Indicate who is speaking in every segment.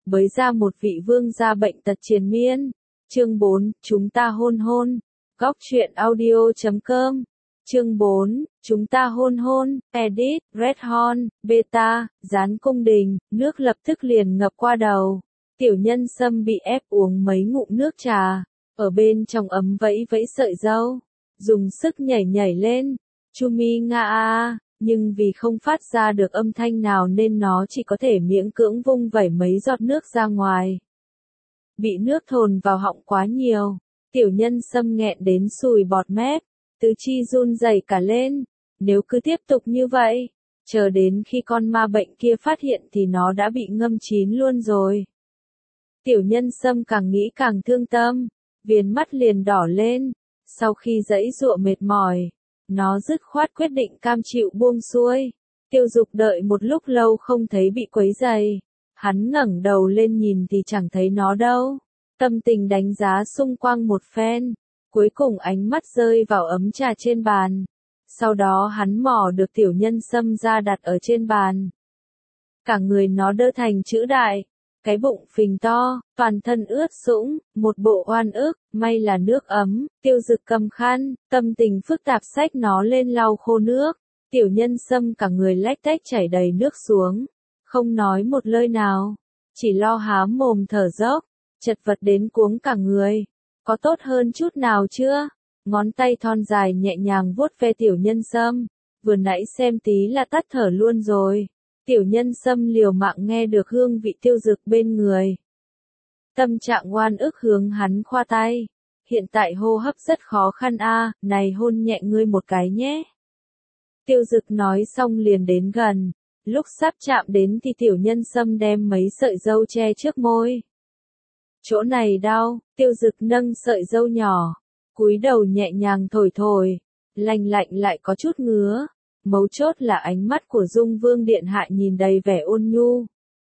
Speaker 1: bới ra một vị vương gia bệnh tật triền miên. Chương 4, chúng ta hôn hôn. Góc truyện audio.com. Chương 4, chúng ta hôn hôn. Edit, Red Horn, Beta, Gián cung đình, nước lập tức liền ngập qua đầu. Tiểu nhân Sâm bị ép uống mấy ngụm nước trà, ở bên trong ấm vẫy vẫy sợi dâu, dùng sức nhảy nhảy lên. Chumi nga a, nhưng vì không phát ra được âm thanh nào nên nó chỉ có thể miễn cưỡng vung vẩy mấy giọt nước ra ngoài. Bị nước thồn vào họng quá nhiều, tiểu nhân Sâm nghẹn đến sùi bọt mép, tứ chi run rẩy cả lên. Nếu cứ tiếp tục như vậy, chờ đến khi con ma bệnh kia phát hiện thì nó đã bị ngâm chín luôn rồi. Tiểu nhân Sâm càng nghĩ càng thương tâm, viền mắt liền đỏ lên. Sau khi giãy giụa mệt mỏi, nó dứt khoát quyết định cam chịu buông xuôi. Tiêu Dục đợi một lúc lâu không thấy bị quấy rầy, hắn ngẩng đầu lên nhìn thì chẳng thấy nó đâu. Tâm tình đánh giá xung quanh một phen, cuối cùng ánh mắt rơi vào ấm trà trên bàn. Sau đó hắn mò được tiểu nhân Sâm ra đặt ở trên bàn. Cả người nó đơ thành chữ đại, cái bụng phình to, toàn thân ướt sũng, một bộ oan ức. May là nước ấm. Tiêu Dực cầm khăn, tâm tình phức tạp xách nó lên lau khô nước. Tiểu nhân Sâm cả người lách tách chảy đầy nước xuống, không nói một lời nào, chỉ lo há mồm thở dốc, chật vật đến cuống cả người. Có tốt hơn chút nào chưa? Ngón tay thon dài nhẹ nhàng vuốt ve tiểu nhân Sâm, vừa nãy xem tí là tắt thở luôn rồi. Tiểu nhân Sâm liều mạng nghe được hương vị Tiêu Dực bên người. Tâm trạng oan ức hướng hắn khoa tay. Hiện tại hô hấp rất khó khăn a, này hôn nhẹ ngươi một cái nhé. Tiêu Dực nói xong liền đến gần. Lúc sắp chạm đến thì tiểu nhân Sâm đem mấy sợi râu che trước môi. Chỗ này đau, Tiêu Dực nâng sợi râu nhỏ, cúi đầu nhẹ nhàng thổi thổi, lành lạnh lại có chút ngứa. Mấu chốt là ánh mắt của Dung Vương điện hạ nhìn đầy vẻ ôn nhu.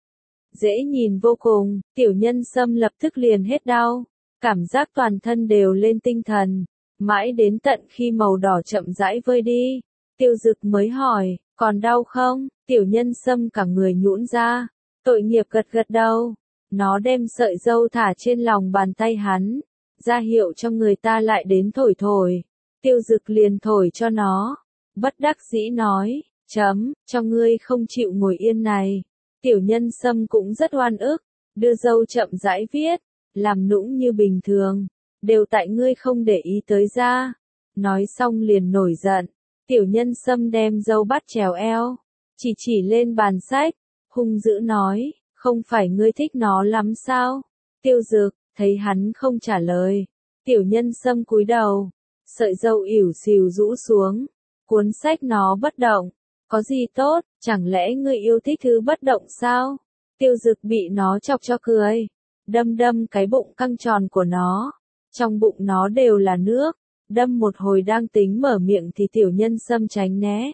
Speaker 1: Dễ nhìn vô cùng, tiểu nhân Sâm lập tức liền hết đau, cảm giác toàn thân đều lên tinh thần, mãi đến tận khi màu đỏ chậm rãi vơi đi, Tiêu Dực mới hỏi, còn đau không? Tiểu nhân Sâm cả người nhũn ra, tội nghiệp gật gật đầu. Nó đem sợi râu thả trên lòng bàn tay hắn, ra hiệu cho người ta lại đến thổi thổi. Tiêu Dực liền thổi cho nó, bất đắc dĩ nói, cho ngươi không chịu ngồi yên này. Tiểu nhân Sâm cũng rất oan ức, đưa râu chậm rãi viết, làm nũng như bình thường, đều tại ngươi không để ý tới da. Nói xong liền nổi giận, tiểu nhân Sâm đem râu bắt trèo eo, chỉ lên bàn sách, hung dữ nói, không phải ngươi thích nó lắm sao? Tiêu Dực, thấy hắn không trả lời, tiểu nhân Sâm cúi đầu, sợi râu ỉu xìu rũ xuống, cuốn sách nó bất động. Có gì tốt, chẳng lẽ ngươi yêu thích thứ bất động sao? Tiêu Dực bị nó chọc cho cười, đâm cái bụng căng tròn của nó, trong bụng nó đều là nước, đâm một hồi đang tính mở miệng thì tiểu nhân Sâm tránh né.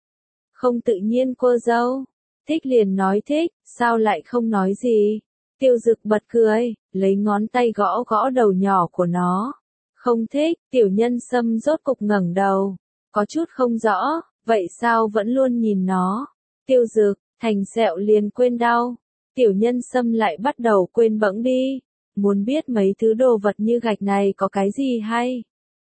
Speaker 1: Không tự nhiên cô dâu, thích liền nói thích, sao lại không nói gì? Tiêu Dực bật cười, lấy ngón tay gõ gõ đầu nhỏ của nó. Không thích, tiểu nhân Sâm rốt cục ngẩng đầu, có chút không rõ. Vậy sao vẫn luôn nhìn nó? Tiêu Dực, thành sẹo liền quên đau. Tiểu nhân Sâm lại bắt đầu quên bẵng đi. Muốn biết mấy thứ đồ vật như gạch này có cái gì hay?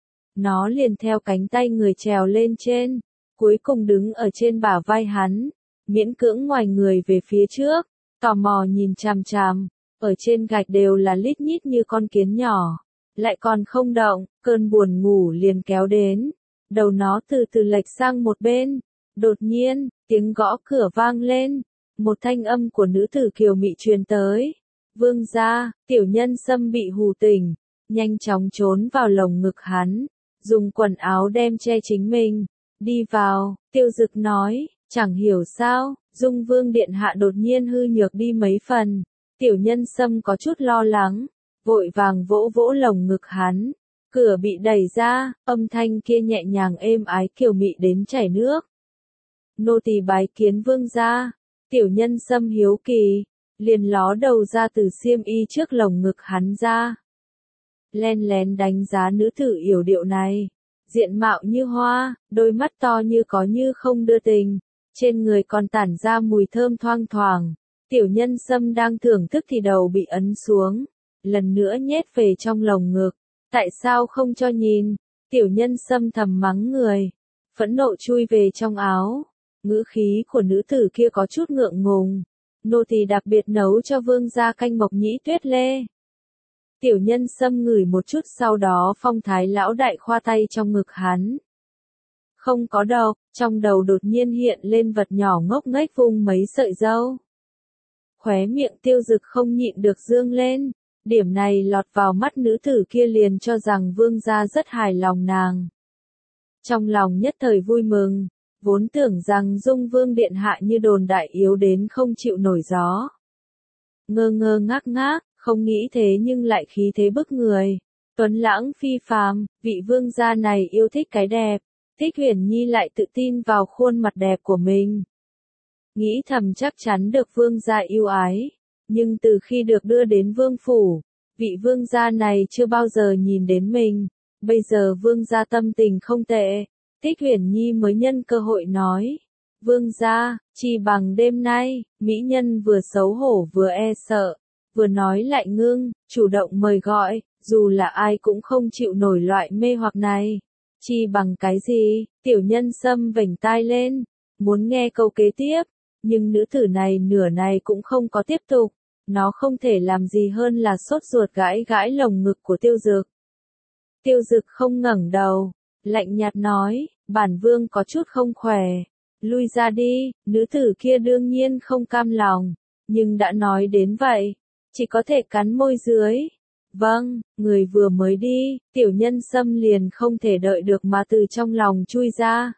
Speaker 1: Nó liền theo cánh tay người trèo lên trên, cuối cùng đứng ở trên bả vai hắn, miễn cưỡng ngoài người về phía trước, tò mò nhìn chằm chằm. Ở trên gạch đều là lít nhít như con kiến nhỏ, lại còn không động, cơn buồn ngủ liền kéo đến. Đầu nó từ từ lệch sang một bên. Đột nhiên, tiếng gõ cửa vang lên. Một thanh âm của nữ tử kiều mị truyền tới. Vương gia, tiểu nhân Sâm bị hù tỉnh, nhanh chóng trốn vào lồng ngực hắn, dùng quần áo đem che chính mình. Đi vào, Tiêu Dực nói, chẳng hiểu sao, Dung Vương điện hạ đột nhiên hư nhược đi mấy phần. Tiểu nhân Sâm có chút lo lắng, vội vàng vỗ vỗ lồng ngực hắn. Cửa bị đẩy ra, âm thanh kia nhẹ nhàng êm ái kiều mị đến chảy nước. Nô tỳ bái kiến vương gia. Tiểu nhân Sâm hiếu kỳ, liền ló đầu ra từ xiêm y trước lồng ngực hắn ra. Len lén đánh giá nữ tử yểu điệu này, diện mạo như hoa, đôi mắt to như có như không đưa tình, trên người còn tản ra mùi thơm thoang thoảng. Tiểu nhân sâm đang thưởng thức thì đầu bị ấn xuống, lần nữa nhét về trong lồng ngực. Tại sao không cho nhìn? Tiểu nhân sâm thầm mắng người, phẫn nộ chui về trong áo. Ngữ khí của nữ tử kia có chút ngượng ngùng. Nô tỳ đặc biệt nấu cho vương gia canh mộc nhĩ tuyết lê. Tiểu nhân sâm ngửi một chút, sau đó phong thái lão đại khoa tay trong ngực hắn. Không có đâu, trong đầu đột nhiên hiện lên vật nhỏ ngốc nghếch vung mấy sợi râu. Khóe miệng Tiêu Dực không nhịn được dương lên. Điểm này lọt vào mắt nữ tử kia liền cho rằng vương gia rất hài lòng nàng. Trong lòng nhất thời vui mừng, vốn tưởng rằng Dung Vương điện hạ như đồn đại yếu đến không chịu nổi gió. Ngơ ngơ ngác ngác, không nghĩ thế nhưng lại khí thế bức người. Tuấn lãng phi phàm, vị vương gia này yêu thích cái đẹp. Thích Huyền Nhi lại tự tin vào khuôn mặt đẹp của mình. Nghĩ thầm chắc chắn được vương gia yêu ái. Nhưng từ khi được đưa đến vương phủ, vị vương gia này chưa bao giờ nhìn đến mình. Bây giờ vương gia tâm tình không tệ. Thích Huyền Nhi mới nhân cơ hội nói. Vương gia, chỉ bằng đêm nay, mỹ nhân vừa xấu hổ vừa e sợ. Vừa nói lại ngưng, chủ động mời gọi, dù là ai cũng không chịu nổi loại mê hoặc này. Chi bằng cái gì? Tiểu nhân sâm vểnh tai lên, muốn nghe câu kế tiếp, nhưng nữ tử này nửa này cũng không có tiếp tục. Nó không thể làm gì hơn là sốt ruột gãi gãi lồng ngực của Tiêu Dực. Tiêu Dực không ngẩng đầu, lạnh nhạt nói, bản vương có chút không khỏe, lui ra đi. Nữ tử kia đương nhiên không cam lòng, nhưng đã nói đến vậy, chỉ có thể cắn môi dưới. Vâng, người vừa mới đi, tiểu nhân sâm liền không thể đợi được mà từ trong lòng chui ra.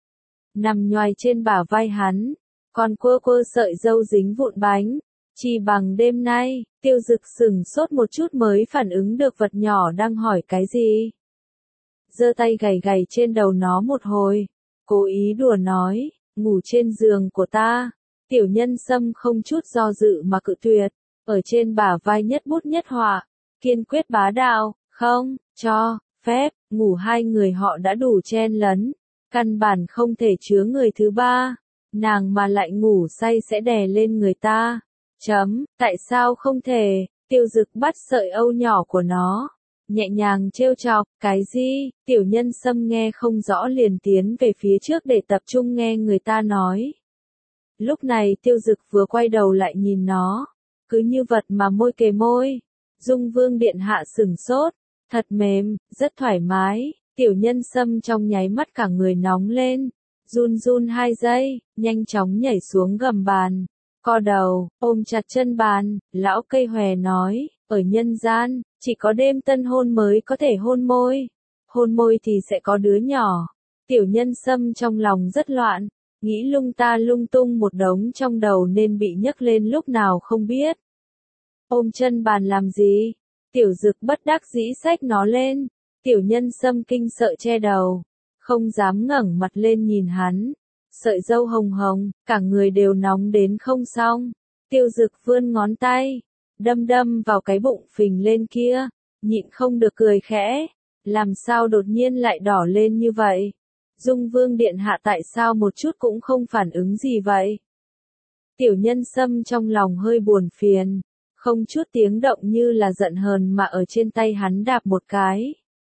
Speaker 1: Nằm nhoài trên bả vai hắn, còn quơ quơ sợi râu dính vụn bánh. Chỉ bằng đêm nay, Tiêu Dực sửng sốt một chút mới phản ứng được vật nhỏ đang hỏi cái gì. Giơ tay gảy gảy trên đầu nó một hồi, cố ý đùa nói, ngủ trên giường của ta. Tiểu nhân sâm không chút do dự mà cự tuyệt, ở trên bả vai nhất bút nhất họa, kiên quyết bá đạo, không, cho, phép, ngủ hai người họ đã đủ chen lấn, căn bản không thể chứa người thứ ba, nàng mà lại ngủ say sẽ đè lên người ta. Tại sao không thể? Tiêu Dực bắt sợi âu nhỏ của nó, nhẹ nhàng trêu chọc, cái gì? Tiểu nhân sâm nghe không rõ liền tiến về phía trước để tập trung nghe người ta nói. Lúc này Tiêu Dực vừa quay đầu lại nhìn nó, cứ như vật mà môi kề môi. Dung Vương điện hạ sửng sốt, thật mềm, rất thoải mái. Tiểu nhân sâm trong nháy mắt cả người nóng lên, run run 2 giây, nhanh chóng nhảy xuống gầm bàn. Co đầu, ôm chặt chân bàn, lão cây hòe nói, ở nhân gian, chỉ có đêm tân hôn mới có thể hôn môi. Hôn môi thì sẽ có đứa nhỏ. Tiểu nhân sâm trong lòng rất loạn, nghĩ lung ta lung tung một đống trong đầu nên bị nhấc lên lúc nào không biết. Ôm chân bàn làm gì? Tiểu Dực bất đắc dĩ xách nó lên. Tiểu nhân sâm kinh sợ che đầu, không dám ngẩng mặt lên nhìn hắn. Sợi râu hồng hồng, cả người đều nóng đến không xong. Tiêu Dực vươn ngón tay, đâm đâm vào cái bụng phình lên kia, nhịn không được cười khẽ. Làm sao đột nhiên lại đỏ lên như vậy? Dung Vương điện hạ tại sao một chút cũng không phản ứng gì vậy? Tiểu nhân sâm trong lòng hơi buồn phiền, không chút tiếng động như là giận hờn mà ở trên tay hắn đạp một cái.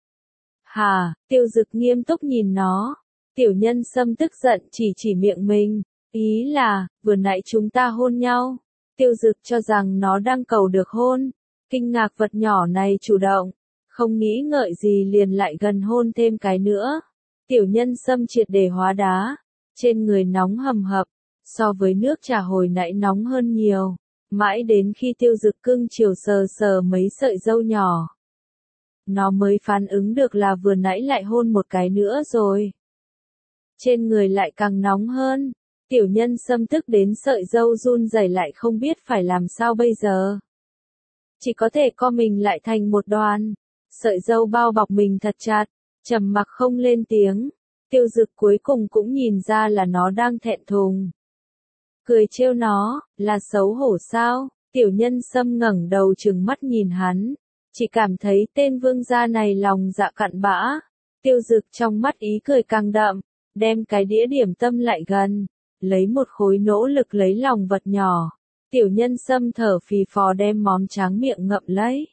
Speaker 1: Hà, Tiêu Dực nghiêm túc nhìn nó. Tiểu nhân sâm tức giận chỉ miệng mình, ý là, vừa nãy chúng ta hôn nhau. Tiêu Dực cho rằng nó đang cầu được hôn, kinh ngạc vật nhỏ này chủ động, không nghĩ ngợi gì liền lại gần hôn thêm cái nữa. Tiểu nhân sâm triệt để hóa đá, trên người nóng hầm hập, so với nước trà hồi nãy nóng hơn nhiều, mãi đến khi Tiêu Dực cưng chiều sờ sờ mấy sợi râu nhỏ. Nó mới phản ứng được là vừa nãy lại hôn một cái nữa rồi. Trên người lại càng nóng hơn, tiểu nhân sâm tức đến sợi râu run rẩy lại không biết phải làm sao bây giờ. Chỉ có thể co mình lại thành một đoàn, sợi râu bao bọc mình thật chặt, trầm mặc không lên tiếng. Tiêu Dực cuối cùng cũng nhìn ra là nó đang thẹn thùng. Cười trêu nó, là xấu hổ sao? Tiểu nhân sâm ngẩng đầu trừng mắt nhìn hắn, chỉ cảm thấy tên vương gia này lòng dạ cặn bã. Tiêu Dực trong mắt ý cười càng đậm, đem cái đĩa điểm tâm lại gần, lấy một khối nỗ lực lấy lòng vật nhỏ. Tiểu Nhân Sâm thở phì phò đem móm tráng miệng ngậm lấy.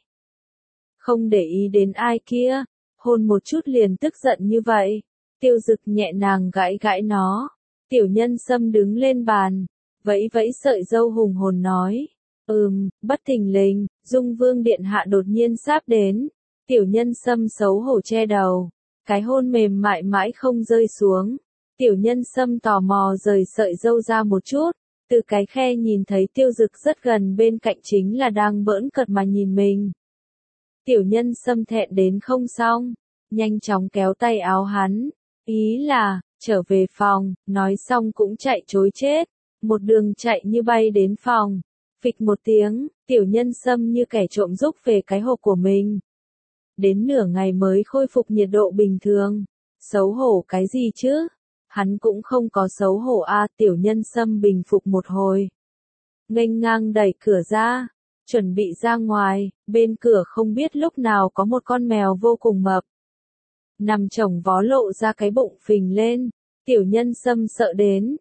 Speaker 1: Không để ý đến ai kia, hôn một chút liền tức giận như vậy. Tiêu Dực nhẹ nàng gãi gãi nó. Tiểu Nhân Sâm đứng lên bàn, vẫy vẫy sợi râu hùng hồn nói. Bất thình lình, Dung Vương điện hạ đột nhiên sáp đến. Tiểu Nhân Sâm xấu hổ che đầu. Cái hôn mềm mại mãi không rơi xuống. Tiểu Nhân Sâm tò mò rời sợi râu ra một chút. Từ cái khe nhìn thấy Tiêu Dực rất gần bên cạnh chính là đang bỡn cợt mà nhìn mình. Tiểu Nhân Sâm thẹn đến không xong, nhanh chóng kéo tay áo hắn, ý là, trở về phòng, nói xong cũng chạy trối chết, một đường chạy như bay đến phòng, phịch một tiếng, Tiểu Nhân Sâm như kẻ trộm rúc về cái hộp của mình. Đến nửa ngày mới khôi phục nhiệt độ bình thường, xấu hổ cái gì chứ? Hắn cũng không có xấu hổ a. Tiểu Nhân Sâm bình phục một hồi, nghênh ngang đẩy cửa ra, chuẩn bị ra ngoài, bên cửa không biết lúc nào có một con mèo vô cùng mập. Nằm chồng vó lộ ra cái bụng phình lên, Tiểu Nhân Sâm sợ đến.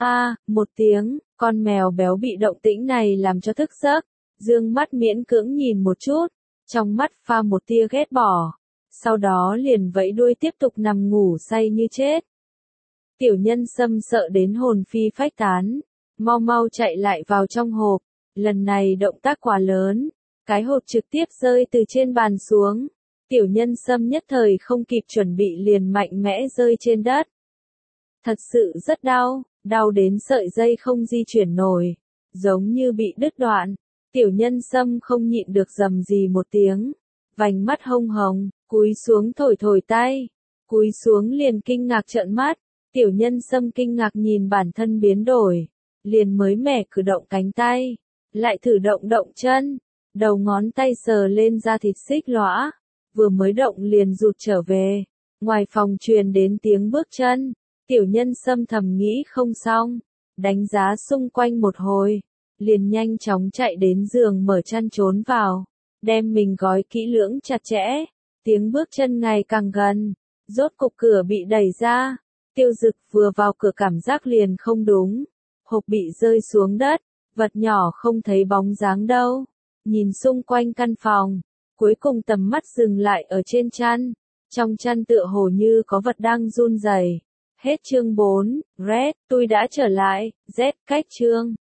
Speaker 1: Một tiếng, con mèo béo bị động tĩnh này làm cho thức giấc, dương mắt miễn cưỡng nhìn một chút, trong mắt pha một tia ghét bỏ, sau đó liền vẫy đuôi tiếp tục nằm ngủ say như chết. Tiểu Nhân Sâm sợ đến hồn phi phách tán, mau mau chạy lại vào trong hộp, lần này động tác quá lớn, cái hộp trực tiếp rơi từ trên bàn xuống, Tiểu Nhân Sâm nhất thời không kịp chuẩn bị liền mạnh mẽ rơi trên đất. Thật sự rất đau, đau đến sợi dây không di chuyển nổi, giống như bị đứt đoạn. Tiểu Nhân Sâm không nhịn được rầm rì một tiếng, vành mắt hông hồng, cúi xuống thổi thổi tay, cúi xuống liền kinh ngạc trợn mắt. Tiểu Nhân Sâm kinh ngạc nhìn bản thân biến đổi, liền mới mẻ cử động cánh tay, lại thử động động chân, đầu ngón tay sờ lên da thịt xích lõa, vừa mới động liền rụt trở về. Ngoài phòng truyền đến tiếng bước chân, Tiểu Nhân Sâm thầm nghĩ không xong, đánh giá xung quanh một hồi, liền nhanh chóng chạy đến giường mở chăn trốn vào, đem mình gói kỹ lưỡng chặt chẽ. Tiếng bước chân ngày càng gần, rốt cục cửa bị đẩy ra. Tiêu Dực vừa vào cửa cảm giác liền không đúng, hộp bị rơi xuống đất, vật nhỏ không thấy bóng dáng đâu. Nhìn xung quanh căn phòng, cuối cùng tầm mắt dừng lại ở trên chăn, trong chăn tựa hồ như có vật đang run rẩy. Hết chương 4, Red, tôi đã trở lại, Z, cách chương.